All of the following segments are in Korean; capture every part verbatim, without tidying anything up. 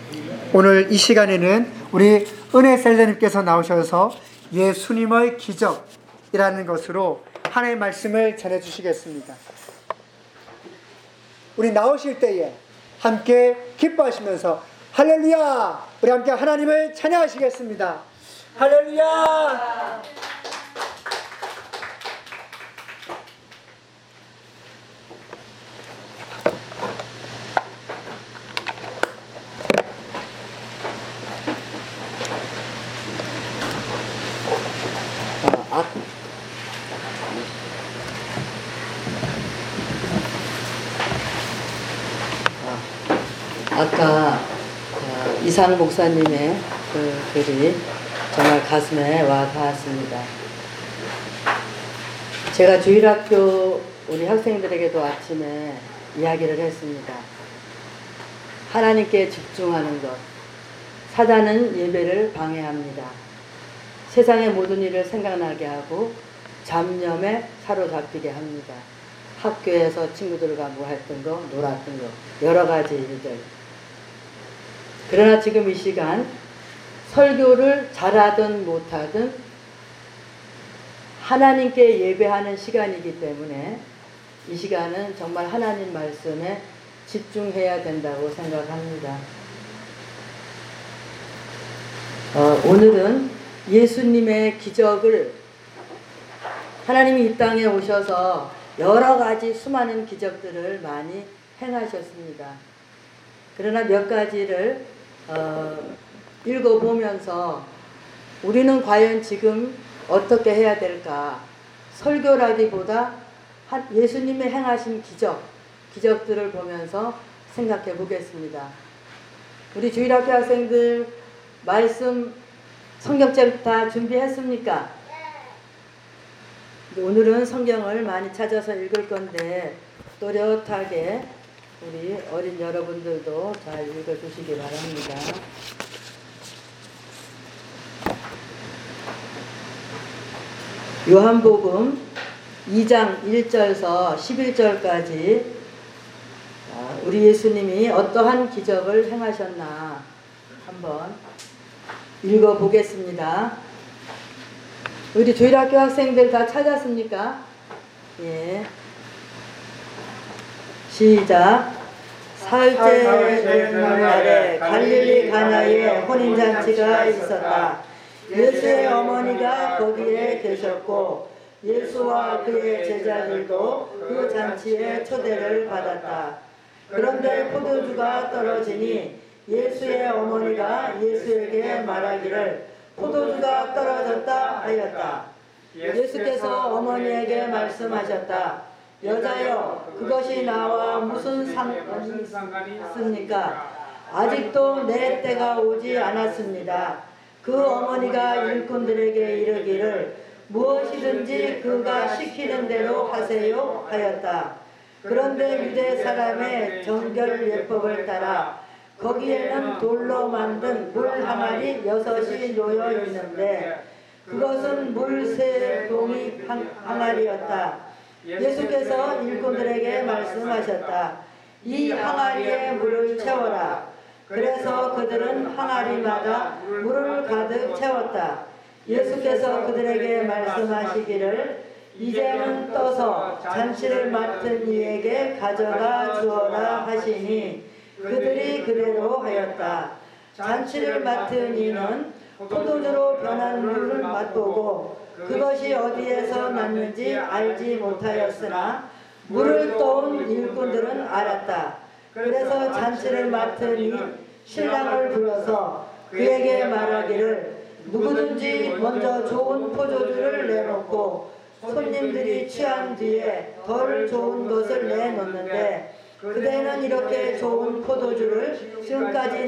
오늘 이 시간에는 우리 은혜셀러님께서 나오셔서 예수님의 기적이라는 것으로 하나님의 말씀을 전해주시겠습니다. 우리 나오실 때에 함께 기뻐하시면서 할렐루야! 우리 함께 하나님을 찬양하시겠습니다. 할렐루야! 아까 이상 목사님의 그 글이 정말 가슴에 와 닿았습니다. 제가 주일학교 우리 학생들에게도 아침에 이야기를 했습니다. 하나님께 집중하는 것. 사단은 예배를 방해합니다. 세상의 모든 일을 생각나게 하고 잡념에 사로잡히게 합니다. 학교에서 친구들과 뭐 했던 거, 놀았던 거, 여러 가지 일들. 그러나 지금 이 시간 설교를 잘하든 못하든 하나님께 예배하는 시간이기 때문에 이 시간은 정말 하나님 말씀에 집중해야 된다고 생각합니다. 어, 오늘은 예수님의 기적을 하나님이 이 땅에 오셔서 여러 가지 수많은 기적들을 많이 행하셨습니다. 그러나 몇 가지를 어, 읽어보면서 우리는 과연 지금 어떻게 해야 될까? 설교라기보다 예수님의 행하신 기적, 기적들을 보면서 생각해 보겠습니다. 우리 주일학교 학생들 말씀 성경책 다 준비했습니까? 오늘은 성경을 많이 찾아서 읽을 건데 또렷하게 우리 어린 여러분들도 잘 읽어주시기 바랍니다. 요한복음 이 장 일 절에서 십일 절까지 우리 예수님이 어떠한 기적을 행하셨나 한번 읽어보겠습니다. 우리 주일학교 학생들 다 찾았습니까? 예. 시작. 사흘째 되는 날에 갈릴리 가나에 혼인잔치가 있었다. 예수의 어머니가 거기에 계셨고 예수와 그의 제자들도 그 잔치에 초대를 받았다. 그런데 포도주가 떨어지니 예수의 어머니가 예수에게 말하기를 포도주가 떨어졌다 하였다. 예수께서 어머니에게 말씀하셨다. 여자여, 그것이 나와 무슨 상관이 있습니까? 아직도 내 때가 오지 않았습니다. 그 어머니가 일꾼들에게 이르기를 무엇이든지 그가 시키는 대로 하세요 하였다. 그런데 유대 사람의 정결 예법을 따라 거기에는 돌로 만든 물 항아리 여섯이 놓여 있는데 그것은 물 세 동이 항아리였다. 예수께서 일꾼들에게 말씀하셨다. 이 항아리에 물을 채워라. 그래서 그들은 항아리마다 물을 가득 채웠다. 예수께서 그들에게 말씀하시기를 이제는 떠서 잔치를 맡은 이에게 가져가 주어라 하시니 그들이 그대로 하였다. 잔치를 맡은 이는 포도주로 변한 물을 맛보고 그것이 어디에서 났는지 알지 못하였으나 물을 떠온 일꾼들은 알았다. 그래서 잔치를 맡은 이 신랑을 불러서 그에게 말하기를 누구든지 먼저 좋은 포도주를 내놓고 손님들이 취한 뒤에 덜 좋은 것을 내놓는데 그대는 이렇게 좋은 포도주를 지금까지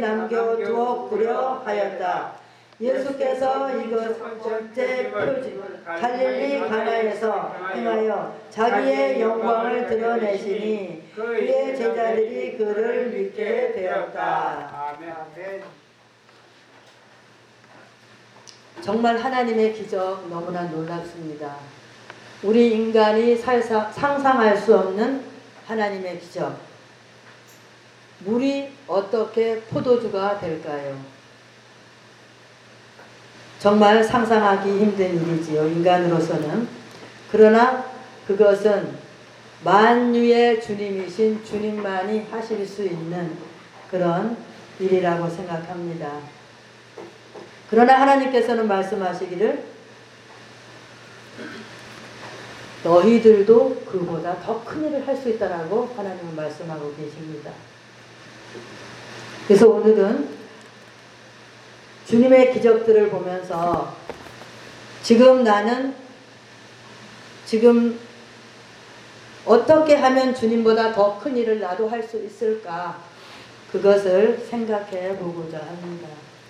남겨두었구려 하였다. 예수께서 이것 첫째 표지 갈릴리 가나에서 행하여 자기의 영광을 드러내시니 그의 제자들이 그를 믿게 되었다. 정말 하나님의 기적 너무나 놀랍습니다. 우리 인간이 살사, 상상할 수 없는 하나님의 기적. 물이 어떻게 포도주가 될까요? 정말 상상하기 힘든 일이지요, 인간으로서는. 그러나 그것은 만유의 주님이신 주님만이 하실 수 있는 그런 일이라고 생각합니다. 그러나 하나님께서는 말씀하시기를 너희들도 그보다 더 큰 일을 할 수 있다라고 하나님은 말씀하고 계십니다. 그래서 오늘은 주님의 기적들을 보면서 지금 나는 지금 어떻게 하면 주님보다 더 큰 일을 나도 할 수 있을까, 그것을 생각해 보고자 합니다.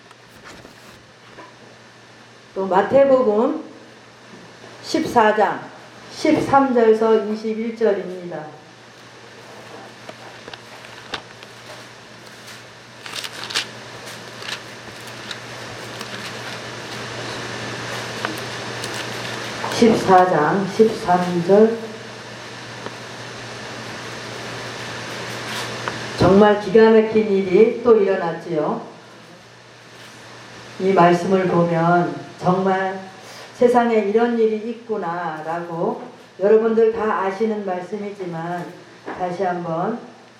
또 마태복음 십사 장 십삼 절에서 이십일 절입니다. 십사 장 십삼 절. 정말 기가 막힌 일이 또 일어났지요. 이 말씀을 보면 정말 세상에 이런 일이 있구나 라고 여러분들 다 아시는 말씀이지만 다시 한번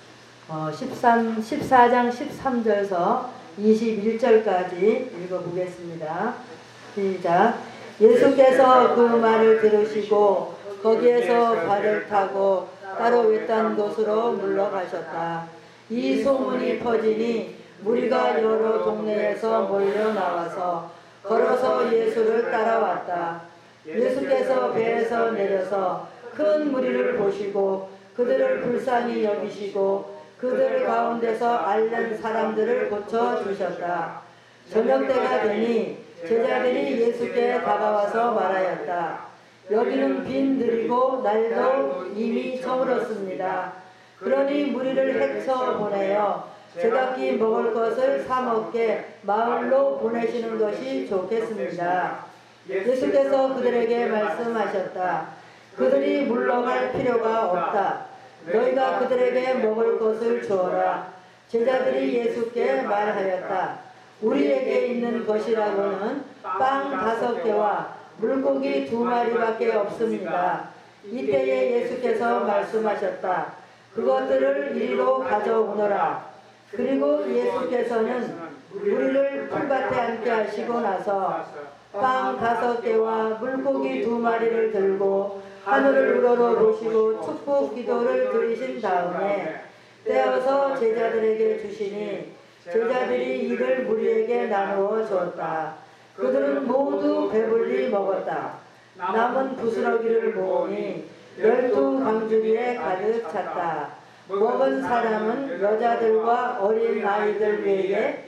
어 십삼, 십사 장 십삼 절에서 이십일 절까지 읽어보겠습니다. 시작. 예수께서 그 말을 들으시고 거기에서 발을 타고 따로 외딴 곳으로 물러가셨다. 이 소문이 퍼지니 무리가 여러 동네에서 몰려 나와서 걸어서 예수를 따라왔다. 예수께서 배에서 내려서 큰 무리를 보시고 그들을 불쌍히 여기시고 그들 가운데서 앓는 사람들을 고쳐주셨다. 저녁 때가 되니 제자들이 예수께 다가와서 말하였다. 여기는 빈들이고 날도 이미 저물었습니다. 그러니 무리를 헤쳐 보내어 제각기 먹을 것을 사 먹게 마을로 보내시는 것이 좋겠습니다. 예수께서 그들에게 말씀하셨다. 그들이 물러갈 필요가 없다. 너희가 그들에게 먹을 것을 주어라. 제자들이 예수께 말하였다. 우리에게 있는 것이라고는 빵 다섯 개와 물고기 두 마리밖에 없습니다. 이때에 예수께서 말씀하셨다. 그것들을 이리로 가져오너라. 그리고 예수께서는 우리를 풀밭에 앉게 하시고 나서 빵 다섯 개와 물고기 두 마리를 들고 하늘을 우러러보시고 축복 기도를 드리신 다음에 떼어서 제자들에게 주시니 제자들이 이를 무리에게 나누어 줬다. 그들은 모두 배불리 먹었다. 남은 부스러기를 모으니 열두 광주리에 가득 찼다. 먹은 사람은 여자들과 어린 아이들 외에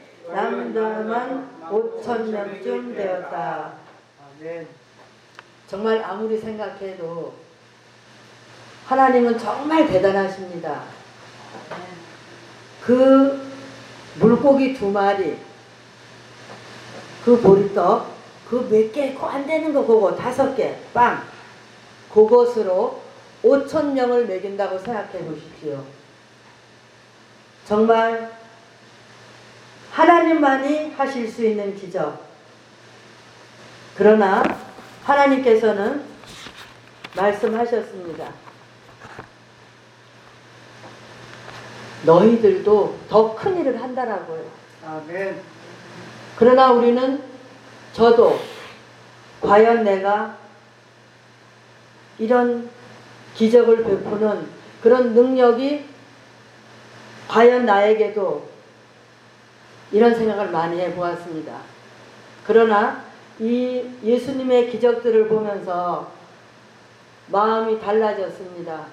남자만 오천 명쯤 되었다. 아멘. 정말 아무리 생각해도 하나님은 정말 대단하십니다. 그 물고기 두 마리, 그 보리떡, 그 몇 개, 그 안 되는 거 그거 다섯 개, 빵, 그것으로 오천 명을 먹인다고 생각해 보십시오. 정말 하나님만이 하실 수 있는 기적. 그러나 하나님께서는 말씀하셨습니다. 너희들도 더 큰 일을 한다라고요. 아멘. 그러나 우리는 저도 과연 내가 이런 기적을 베푸는 그런 능력이 과연 나에게도 이런 생각을 많이 해보았습니다. 그러나 이 예수님의 기적들을 보면서 마음이 달라졌습니다.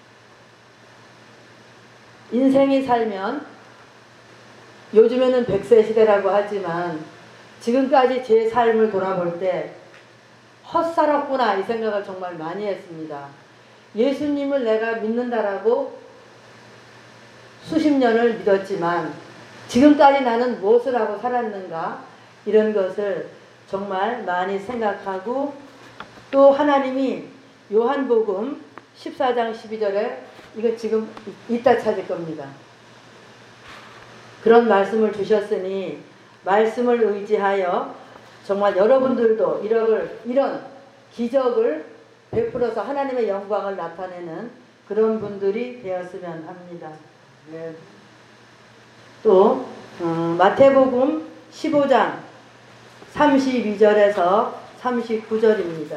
인생이 살면 요즘에는 백 세 시대라고 하지만 지금까지 제 삶을 돌아볼 때 헛살았구나 이 생각을 정말 많이 했습니다. 예수님을 내가 믿는다라고 수십 년을 믿었지만 지금까지 나는 무엇을 하고 살았는가 이런 것을 정말 많이 생각하고 또 하나님이 요한복음 십사 장 십이 절에 이거 지금 이따 찾을 겁니다. 그런 말씀을 주셨으니 말씀을 의지하여 정말 여러분들도 이런, 이런 기적을 베풀어서 하나님의 영광을 나타내는 그런 분들이 되었으면 합니다. 네. 또 음, 마태복음 십오 장 삼십이 절에서 삼십구 절입니다.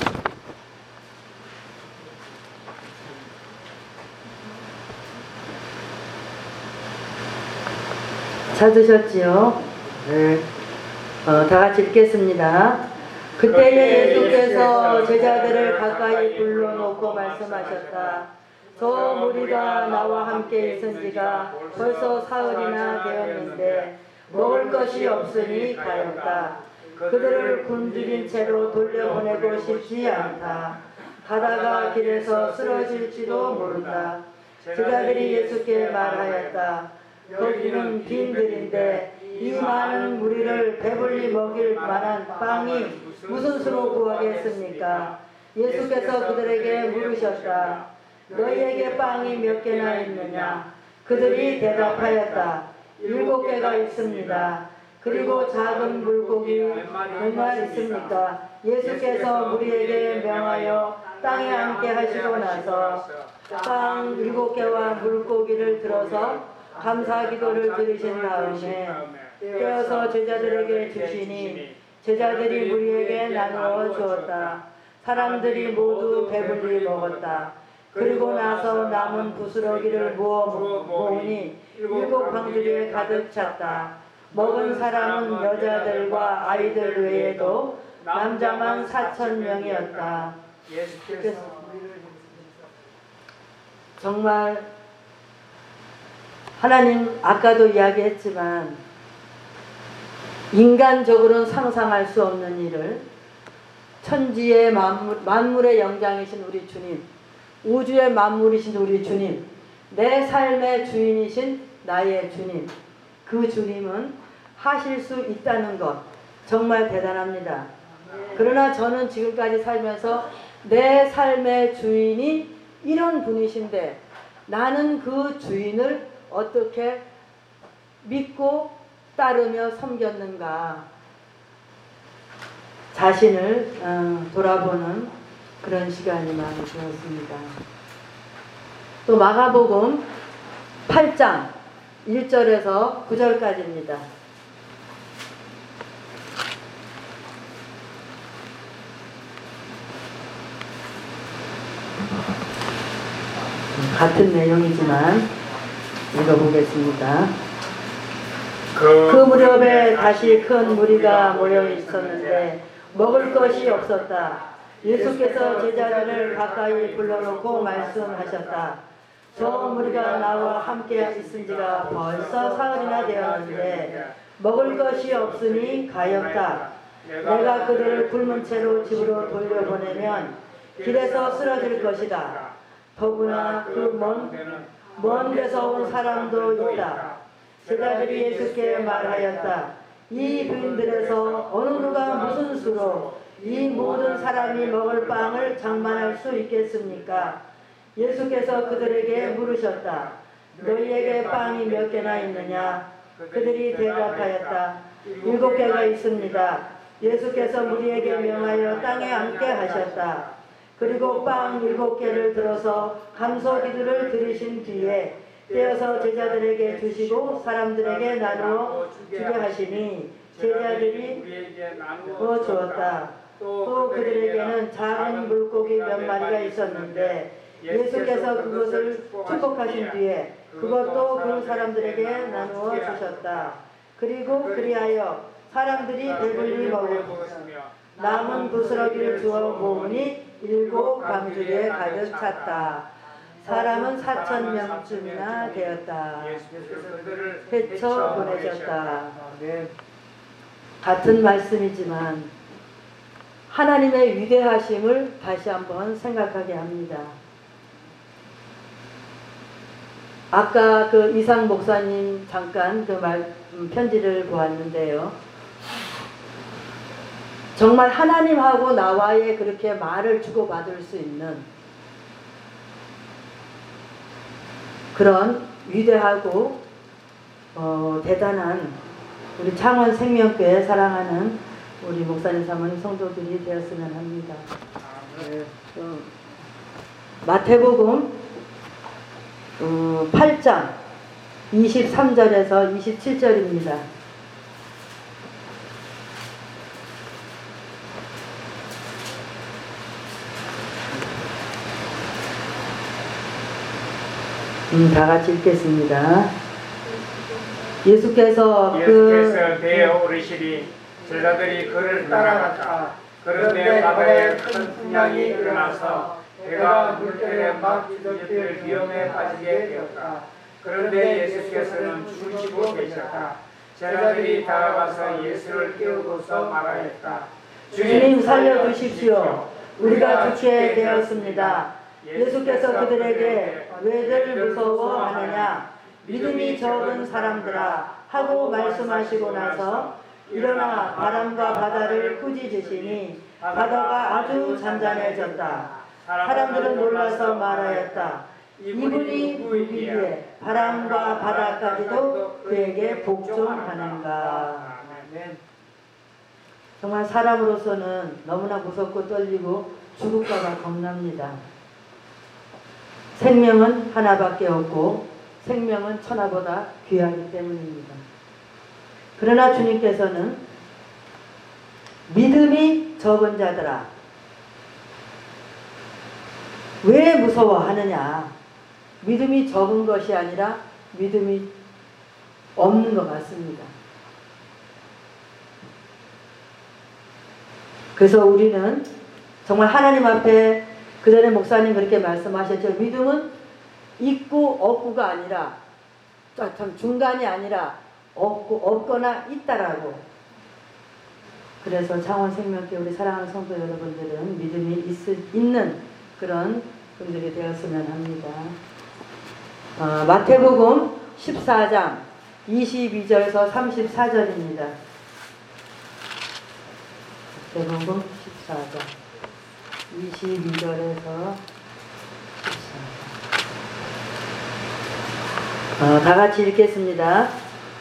찾으셨지요? 네. 어, 다 같이 읽겠습니다. 그때에 예수께서 제자들을 가까이 불러놓고 말씀하셨다. 저 무리가 나와 함께 있은 지가 벌써 사흘이나 되었는데 먹을 것이 없으니 가엾다. 그들을 굶주린 채로 돌려보내고 싶지 않다. 가다가 길에서 쓰러질지도 모른다. 제자들이 예수께 말하였다. 여기는 빈들인데 이 많은 무리를 배불리 먹일 만한 빵이 무슨 수로 구하겠습니까? 예수께서 그들에게 물으셨다. 너희에게 빵이 몇 개나 있느냐? 그들이 대답하였다. 일곱 개가 있습니다. 그리고 작은 물고기 몇 마리 있습니까? 예수께서 무리에게 명하여 땅에 앉게 하시고 나서 빵 일곱 개와 물고기를 들어서 감사 기도를 드리신 다음에 떼어서 제자들에게 주시니 제자들이 무리에게 나누어 주었다. 사람들이 모두 배불리 먹었다. 그리고 나서 남은 부스러기를 모어 모으니 일곱 방주리에 가득 찼다. 먹은 사람은 여자들과 아이들 외에도 남자만 사천 명이었다. 정말 하나님 아까도 이야기했지만 인간적으로는 상상할 수 없는 일을 천지의 만물, 만물의 영장이신 우리 주님, 우주의 만물이신 우리 주님, 내 삶의 주인이신 나의 주님, 그 주님은 하실 수 있다는 것 정말 대단합니다. 그러나 저는 지금까지 살면서 내 삶의 주인이 이런 분이신데 나는 그 주인을 어떻게 믿고 따르며 섬겼는가, 자신을 어, 돌아보는 그런 시간이 많이 되었습니다. 또 마가복음 팔 장 일 절에서 구 절까지입니다. 같은 내용이지만 읽어보겠습니다. 그, 그 무렵에 다시 큰 무리가 모여 있었는데 먹을 것이 없었다. 예수께서 제자들을 가까이 불러놓고 말씀하셨다. 저 무리가 나와 함께 있은 지가 벌써 사흘이나 되었는데 먹을 것이 없으니 가엾다. 내가 그들을 굶은 채로 집으로 돌려보내면 길에서 쓰러질 것이다. 더구나 그 먼 먼 데서 온 사람도 있다. 제자들이 예수께 말하였다. 이 부인들에서 어느 누가 무슨 수로 이 모든 사람이 먹을 빵을 장만할 수 있겠습니까? 예수께서 그들에게 물으셨다. 너희에게 빵이 몇 개나 있느냐? 그들이 대답하였다. 일곱 개가 있습니다. 예수께서 무리에게 명하여 땅에 앉게 하셨다. 그리고 빵 일곱 개를 들어서 감사기도를 드리신 뒤에 떼어서 제자들에게 주시고 사람들에게 나누어 주게 하시니 제자들이 나누어 주었다. 또 그들에게는 작은 물고기 몇 마리가 있었는데 예수께서 그것을 축복하신 뒤에 그것도 그 사람들에게 나누어 주셨다. 그리고 그리하여 사람들이 배불리 먹었으며 남은 부스러기를 주어 모으니 일곱 방주리에 가득 찼다. 사람은 사천 명쯤이나 되었다. 헤쳐 보내셨다. 같은 말씀이지만 하나님의 위대하심을 다시 한번 생각하게 합니다. 아까 그 이상 목사님 잠깐 그 말, 편지를 보았는데요. 정말 하나님하고 나와의 그렇게 말을 주고받을 수 있는 그런 위대하고 어, 대단한 우리 창원 생명교회 사랑하는 우리 목사님 삼은 성도들이 되었으면 합니다. 네. 어, 마태복음 어, 팔 장 이십삼 절에서 이십칠 절입니다. 음, 다 같이 읽겠습니다. 예수께서 예수께서 그 배에 오르시니 제자들이 그를 따라갔다. 그런데 바다에 큰 풍랑이 일어나서 배가 물결에 막 뒤덮일 위험에 빠지게 되었다. 그런데 예수께서는 주무시고 계셨다. 제자들이 다가가서 예수를 깨우고서 말하였다. 주님 살려주십시오. 우리가 죽게 되었습니다. 예수께서 그들에게 왜들 무서워하느냐 믿음이 적은 사람들아 하고 말씀하시고 나서 일어나 바람과 바다를 꾸짖으시니 바다가 아주 잔잔해졌다. 사람들은 놀라서 말하였다. 이분이 누구기에 바람과 바다까지도 그에게 복종하는가. 정말 사람으로서는 너무나 무섭고 떨리고 죽을까봐 겁납니다. 생명은 하나밖에 없고 생명은 천하보다 귀하기 때문입니다. 그러나 주님께서는 믿음이 적은 자들아 왜 무서워하느냐. 믿음이 적은 것이 아니라 믿음이 없는 것 같습니다. 그래서 우리는 정말 하나님 앞에 그 전에 목사님 그렇게 말씀하셨죠. 믿음은 있고 없고가 아니라 참 중간이 아니라 없고 없거나 있다라고. 그래서 창원 생명교회 우리 사랑하는 성도 여러분들은 믿음이 있을, 있는 그런 분들이 되었으면 합니다. 어, 마태복음 십사 장 이십이 절에서 삼십사 절입니다. 마태복음 십사 장 이십이 절에서 어, 다 같이 읽겠습니다.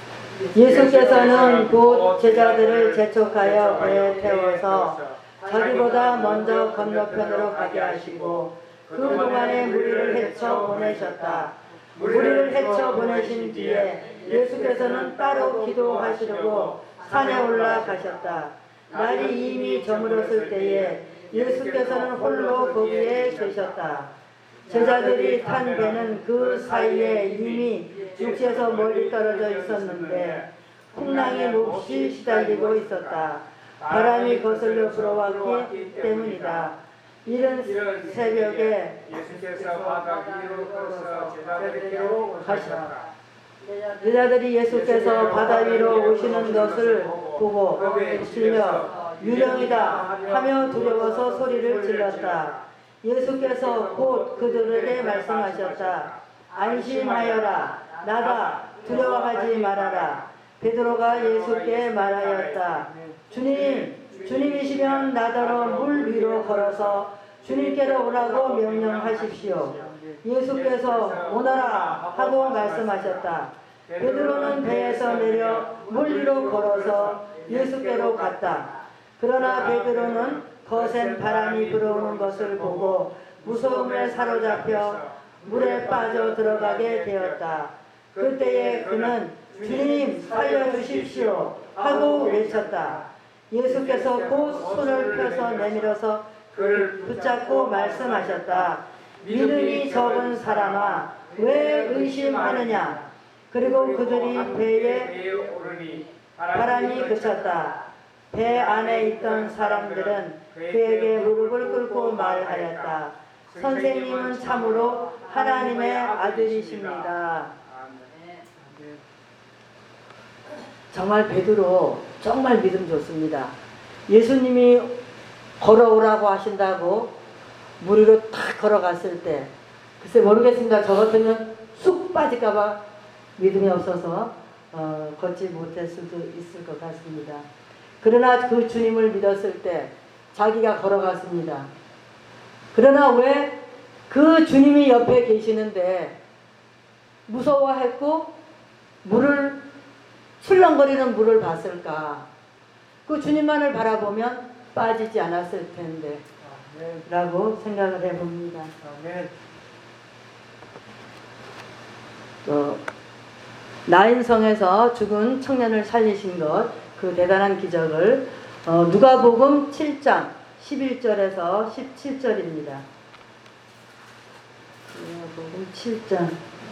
예수께서는 곧 제자들을 재촉하여 배에 태워서 자기보다 먼저 건너편으로 가게 하시고 그동안에 무리를 헤쳐 보내셨다. 무리를 헤쳐 보내신 뒤에 예수께서는 따로 기도하시려고 산에 올라가셨다. 날이 이미 저물었을 때에 예수께서는 홀로 거기에 계셨다. 제자들이 탄 배는 그 사이에 이미 육지에서 멀리 떨어져 있었는데 풍랑이 몹시 시달리고 있었다. 바람이 거슬려 불어왔기 때문이다. 이른 새벽에 예수께서 바다 위로 걸어서 제자들에게로 가셨다. 제자들이 예수께서 바다 위로 오시는 것을 보고 질려 유령이다 하며 두려워서 소리를 질렀다. 예수께서 곧 그들에게 말씀하셨다. 안심하여라. 나다. 두려워하지 말아라. 베드로가 예수께 말하였다. 주님, 주님이시면 나더러 물 위로 걸어서 주님께로 오라고 명령하십시오. 예수께서 오너라 하고 말씀하셨다. 베드로는 배에서 내려 물 위로 걸어서 예수께로 갔다. 그러나 베드로는 거센 바람이 불어오는 것을 보고 무서움에 사로잡혀 물에 빠져 들어가게 되었다. 그때에 그는 주님 살려주십시오 하고 외쳤다. 예수께서 곧 손을 펴서 내밀어서 그를 붙잡고 말씀하셨다. 믿음이 적은 사람아 왜 의심하느냐. 그리고 그들이 배에 바람이 그쳤다. 배 안에 있던 사람들은 그에게 무릎을 꿇고 말하였다. 선생님은 참으로 하나님의 아들이십니다. 정말 베드로 정말 믿음 좋습니다. 예수님이 걸어오라고 하신다고 물 위로 탁 걸어갔을 때 글쎄 모르겠습니다. 저 같으면 쑥 빠질까봐 믿음이 없어서 어, 걷지 못했을 수도 있을 것 같습니다. 그러나 그 주님을 믿었을 때 자기가 걸어갔습니다. 그러나 왜 그 주님이 옆에 계시는데 무서워했고 물을 출렁거리는 물을 봤을까? 그 주님만을 바라보면 빠지지 않았을 텐데 아멘. 라고 생각을 해봅니다. 아멘. 또 나인성에서 죽은 청년을 살리신 것, 그 대단한 기적을 어, 누가복음 칠 장 십일 절에서 십칠 절입니다. 누가복음 칠 장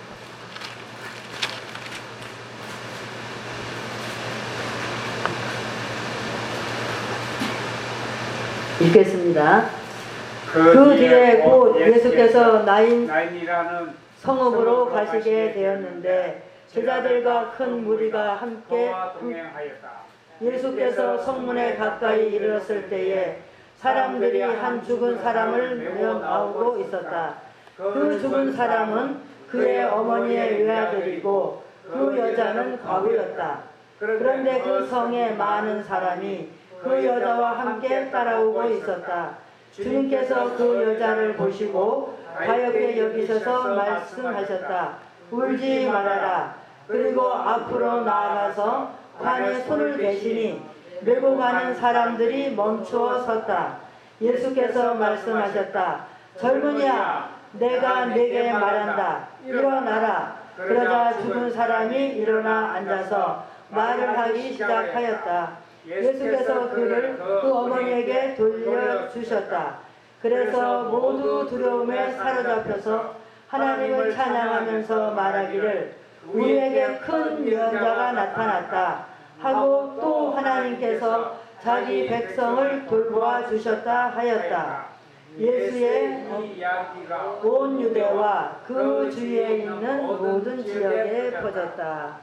읽겠습니다. 그 뒤에 곧 예수께서 나인 나인이라는 성읍으로 가시게 되었는데 제자들과 큰 무리가 함께 그와 동행하였다. 예수께서 성문에 가까이 이르렀을 때에 사람들이 한 죽은 사람을 메어 나오고 있었다. 그 죽은 사람은 그의 어머니의 외아들이고 그 여자는 과부였다. 그런데 그 성에 많은 사람이 그 여자와 함께 따라오고 있었다. 주님께서 그 여자를 보시고 가엾게 여기셔서 말씀하셨다. 울지 말아라. 그리고 앞으로 나아가서 관에 손을 대시니 메고 가는 사람들이 멈추어 섰다. 예수께서 말씀하셨다. 젊은이야, 내가 네게 말한다. 일어나라. 그러자 죽은 사람이 일어나 앉아서 말을 하기 시작하였다. 예수께서 그를 그 어머니에게 돌려주셨다. 그래서 모두 두려움에 사로잡혀서 하나님을 찬양하면서 말하기를 우리에게 큰 예언자가 나타났다 하고 또 하나님께서 자기 백성을 돌보아 주셨다 하였다. 예수의 온 유대와 그 주위에 있는 모든 지역에 퍼졌다.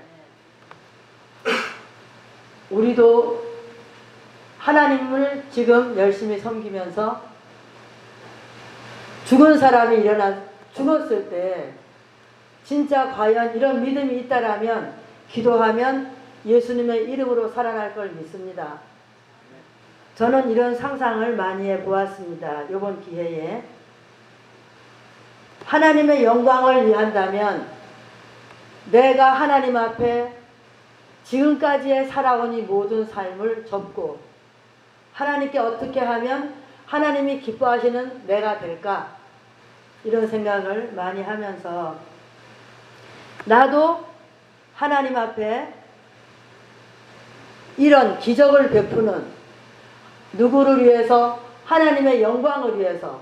우리도 하나님을 지금 열심히 섬기면서 죽은 사람이 일어나 죽었을 때 진짜 과연 이런 믿음이 있다라면 기도하면 예수님의 이름으로 살아날 걸 믿습니다. 저는 이런 상상을 많이 해보았습니다. 이번 기회에 하나님의 영광을 위한다면 내가 하나님 앞에 지금까지의 살아온 이 모든 삶을 접고 하나님께 어떻게 하면 하나님이 기뻐하시는 내가 될까? 이런 생각을 많이 하면서 나도 하나님 앞에 이런 기적을 베푸는 누구를 위해서? 하나님의 영광을 위해서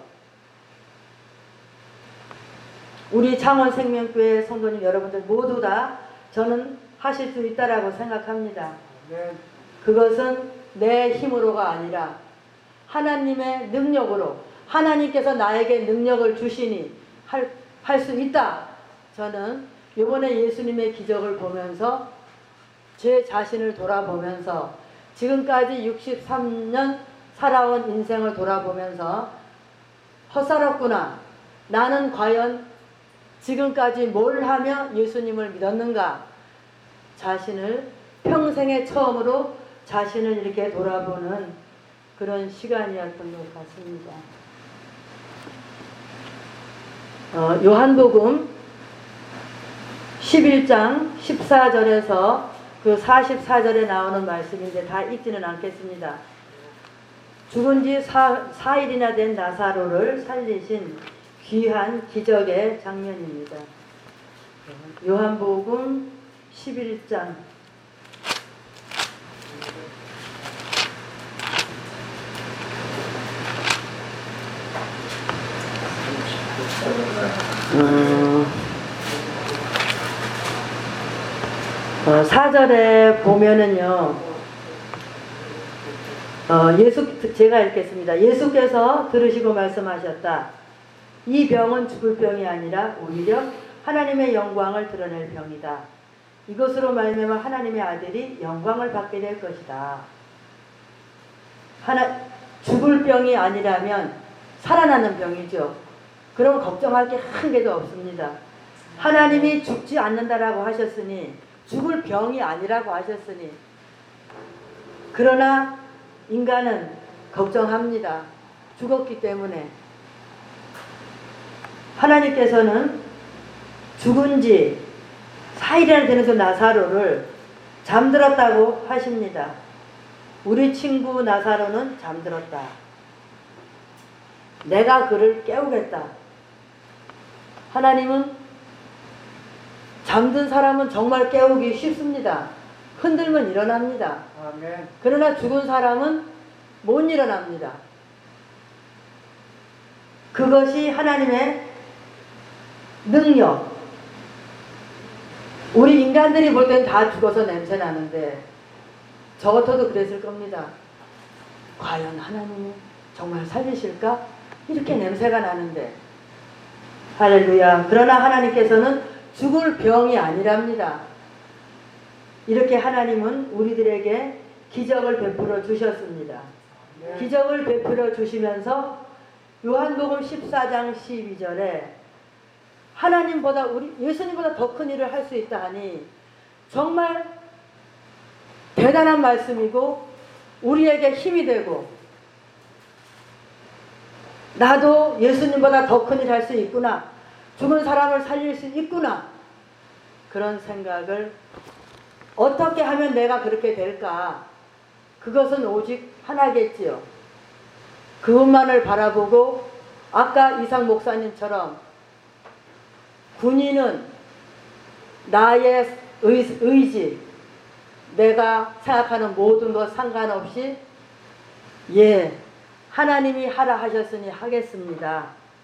우리 창원생명교회 성도님 여러분들 모두 다 저는 하실 수 있다라고 생각합니다. 그것은 내 힘으로가 아니라 하나님의 능력으로 하나님께서 나에게 능력을 주시니 할, 할 수 있다. 저는 이번에 예수님의 기적을 보면서 제 자신을 돌아보면서 지금까지 육십삼 년 살아온 인생을 돌아보면서 헛살았구나. 나는 과연 지금까지 뭘 하며 예수님을 믿었는가? 자신을 평생에 처음으로 자신을 이렇게 돌아보는 그런 시간이었던 것 같습니다. 어, 요한복음 십일 장 십사 절에서 그 사십사 절에 나오는 말씀인데 다 읽지는 않겠습니다. 죽은 지 사 일이나 된 나사로를 살리신 귀한 기적의 장면입니다. 요한복음 십일 장 음, 어, 사 절에 보면은요, 어, 예수, 제가 읽겠습니다. 예수께서 들으시고 말씀하셨다. 이 병은 죽을 병이 아니라 오히려 하나님의 영광을 드러낼 병이다. 이것으로 말미암아 하나님의 아들이 영광을 받게 될 것이다. 하나, 죽을 병이 아니라면 살아나는 병이죠. 그럼 걱정할 게 한 개도 없습니다. 하나님이 죽지 않는다라고 하셨으니 죽을 병이 아니라고 하셨으니 그러나 인간은 걱정합니다. 죽었기 때문에 하나님께서는 죽은 지 사 일이나 되는 그 나사로를 잠들었다고 하십니다. 우리 친구 나사로는 잠들었다. 내가 그를 깨우겠다. 하나님은 잠든 사람은 정말 깨우기 쉽습니다. 흔들면 일어납니다. 아멘. 그러나 죽은 사람은 못 일어납니다. 그것이 하나님의 능력. 우리 인간들이 볼 땐 다 죽어서 냄새 나는데 저 같아도 그랬을 겁니다. 과연 하나님이 정말 살리실까? 이렇게 냄새가 나는데. 할렐루야. 그러나 하나님께서는 죽을 병이 아니랍니다. 이렇게 하나님은 우리들에게 기적을 베풀어 주셨습니다. 네. 기적을 베풀어 주시면서 요한복음 십사 장 십이 절에 하나님보다 우리 예수님보다 더 큰 일을 할 수 있다 하니 정말 대단한 말씀이고 우리에게 힘이 되고 나도 예수님보다 더 큰 일 할 수 있구나. 죽은 사람을 살릴 수 있구나. 그런 생각을 어떻게 하면 내가 그렇게 될까? 그것은 오직 하나겠지요. 그분만을 바라보고 아까 이상 목사님처럼 군인은 나의 의, 의지, 내가 생각하는 모든 것 상관없이 예, 하나님이 하라 하셨으니 하겠습니다.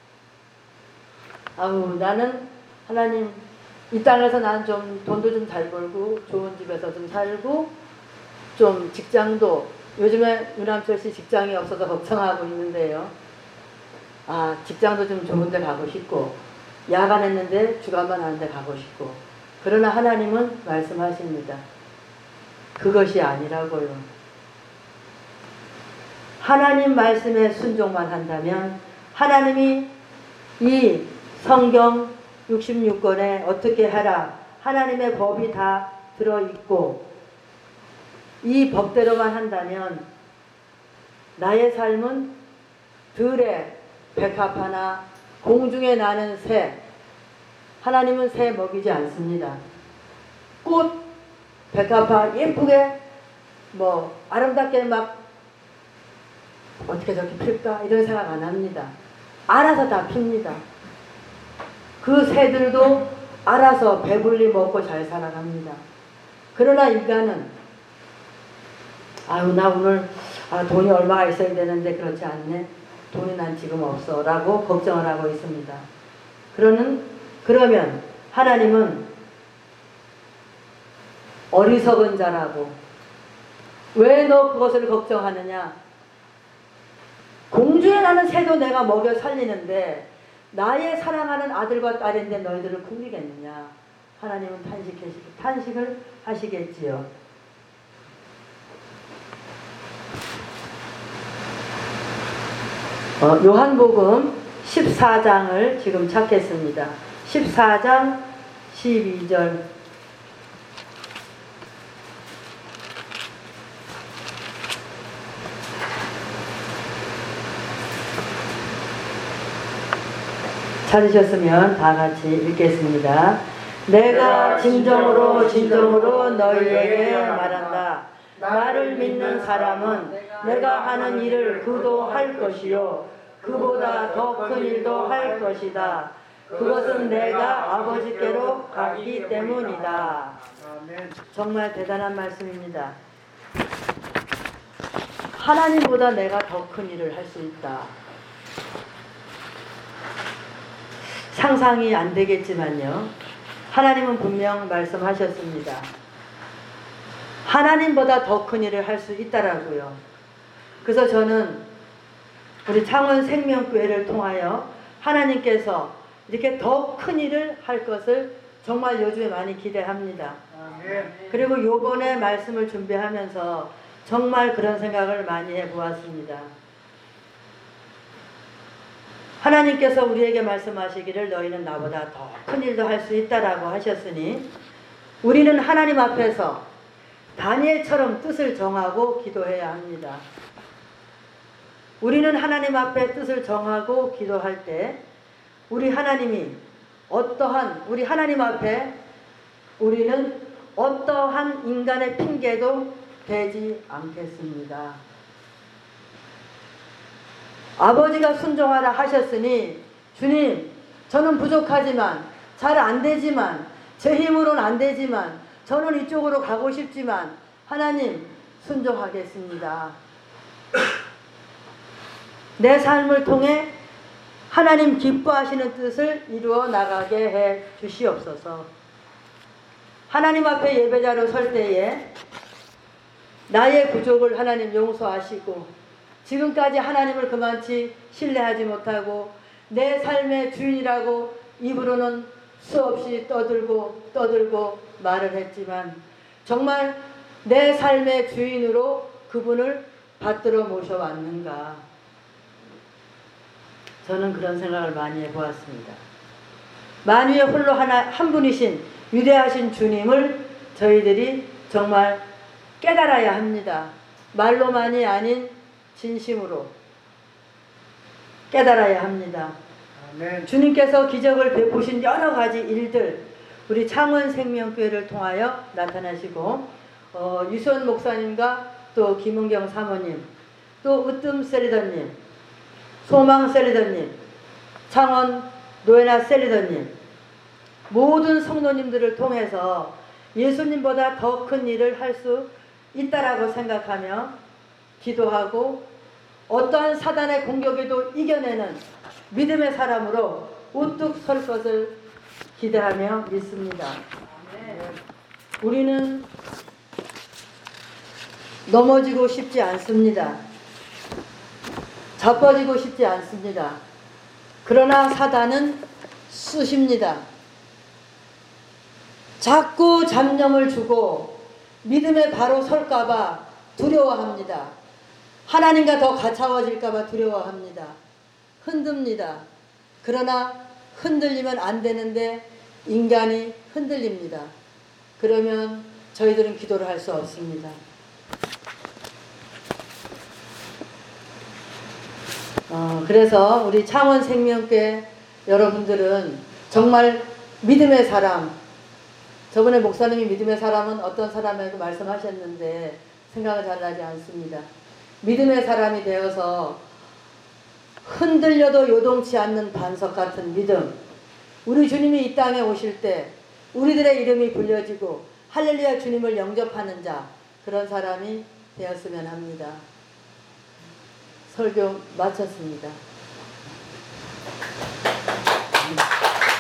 아우, 나는 하나님 이 땅에서 난 좀 돈도 좀 잘 벌고 좋은 집에서 좀 살고 좀 직장도 요즘에 유남철 씨 직장이 없어서 걱정하고 있는데요. 아, 직장도 좀 좋은 데 가고 싶고 야간했는데 주간만 하는 데 가고 싶고. 그러나 하나님은 말씀하십니다. 그것이 아니라고요. 하나님 말씀에 순종만 한다면 하나님이 이 성경 육십육 권에 어떻게 하라 하나님의 법이 다 들어있고 이 법대로만 한다면 나의 삶은 들에 백합 하나 공중에 나는 새. 하나님은 새 먹이지 않습니다. 꽃 백합화 예쁘게 뭐 아름답게 막 어떻게 저렇게 필까 이런 생각 안 합니다. 알아서 다 핍니다. 그 새들도 알아서 배불리 먹고 잘 살아갑니다. 그러나 인간은 아유 나 오늘 아, 돈이 얼마가 있어야 되는데 그렇지 않네. 돈이 난 지금 없어 라고 걱정을 하고 있습니다. 그러는 그러면 하나님은 어리석은 자라고 왜 너 그것을 걱정하느냐. 공중에 나는 새도 내가 먹여 살리는데 나의 사랑하는 아들과 딸인데 너희들을 굶기겠느냐. 하나님은 탄식하시, 탄식을 하시겠지요. 어, 요한복음 십사 장을 지금 찾겠습니다. 십사 장 십이 절. 찾으셨으면 다 같이 읽겠습니다. 내가 진정으로 진정으로 너희에게 말한다. 나를 믿는 사람은 내가 하는 일을 그도 할 것이요 그보다 더 큰 일도 할 것이다. 그것은 내가 아버지께로 가기 때문이다. 정말 대단한 말씀입니다. 하나님보다 내가 더 큰 일을 할 수 있다. 상상이 안 되겠지만요. 하나님은 분명 말씀하셨습니다. 하나님보다 더 큰 일을 할 수 있다라고요. 그래서 저는 우리 창원 생명교회를 통하여 하나님께서 이렇게 더 큰 일을 할 것을 정말 요즘에 많이 기대합니다. 그리고 요번에 말씀을 준비하면서 정말 그런 생각을 많이 해보았습니다. 하나님께서 우리에게 말씀하시기를 너희는 나보다 더 큰 일도 할 수 있다라고 하셨으니 우리는 하나님 앞에서 다니엘처럼 뜻을 정하고 기도해야 합니다. 우리는 하나님 앞에 뜻을 정하고 기도할 때 우리 하나님이 어떠한 우리 하나님 앞에 우리는 어떠한 인간의 핑계도 되지 않겠습니다. 아버지가 순종하라 하셨으니 주님, 저는 부족하지만 잘 안 되지만 제 힘으로는 안 되지만 저는 이쪽으로 가고 싶지만 하나님 순종하겠습니다. 내 삶을 통해 하나님 기뻐하시는 뜻을 이루어 나가게 해 주시옵소서. 하나님 앞에 예배자로 설 때에 나의 부족을 하나님 용서하시고 지금까지 하나님을 그만치 신뢰하지 못하고 내 삶의 주인이라고 입으로는 수없이 떠들고 떠들고 말을 했지만 정말 내 삶의 주인으로 그분을 받들어 모셔왔는가. 저는 그런 생각을 많이 해보았습니다. 만유에 홀로 하나, 한 분이신 위대하신 주님을 저희들이 정말 깨달아야 합니다. 말로만이 아닌 진심으로 깨달아야 합니다. 아멘. 주님께서 기적을 베푸신 여러 가지 일들 우리 창원생명교회를 통하여 나타나시고 어, 유선 목사님과 또 김은경 사모님 또 으뜸 셀리더님 소망 셀리더님 창원 노예나 셀리더님 모든 성도님들을 통해서 예수님보다 더 큰 일을 할 수 있다라고 생각하며 기도하고 어떠한 사단의 공격에도 이겨내는 믿음의 사람으로 우뚝 설 것을 기대하며 믿습니다. 우리는 넘어지고 싶지 않습니다. 자빠지고 싶지 않습니다. 그러나 사단은 쑤십니다. 자꾸 잡념을 주고 믿음에 바로 설까봐 두려워합니다. 하나님과 더 가까워질까봐 두려워합니다. 흔듭니다. 그러나 흔들리면 안 되는데 인간이 흔들립니다. 그러면 저희들은 기도를 할 수 없습니다. 어, 그래서 우리 창원생명교회 여러분들은 정말 믿음의 사람, 저번에 목사님이 믿음의 사람은 어떤 사람이라고 말씀하셨는데 생각을 잘 나지 않습니다. 믿음의 사람이 되어서 흔들려도 요동치 않는 반석 같은 믿음. 우리 주님이 이 땅에 오실 때 우리들의 이름이 불려지고 할렐루야 주님을 영접하는 자, 그런 사람이 되었으면 합니다. 설교 마쳤습니다.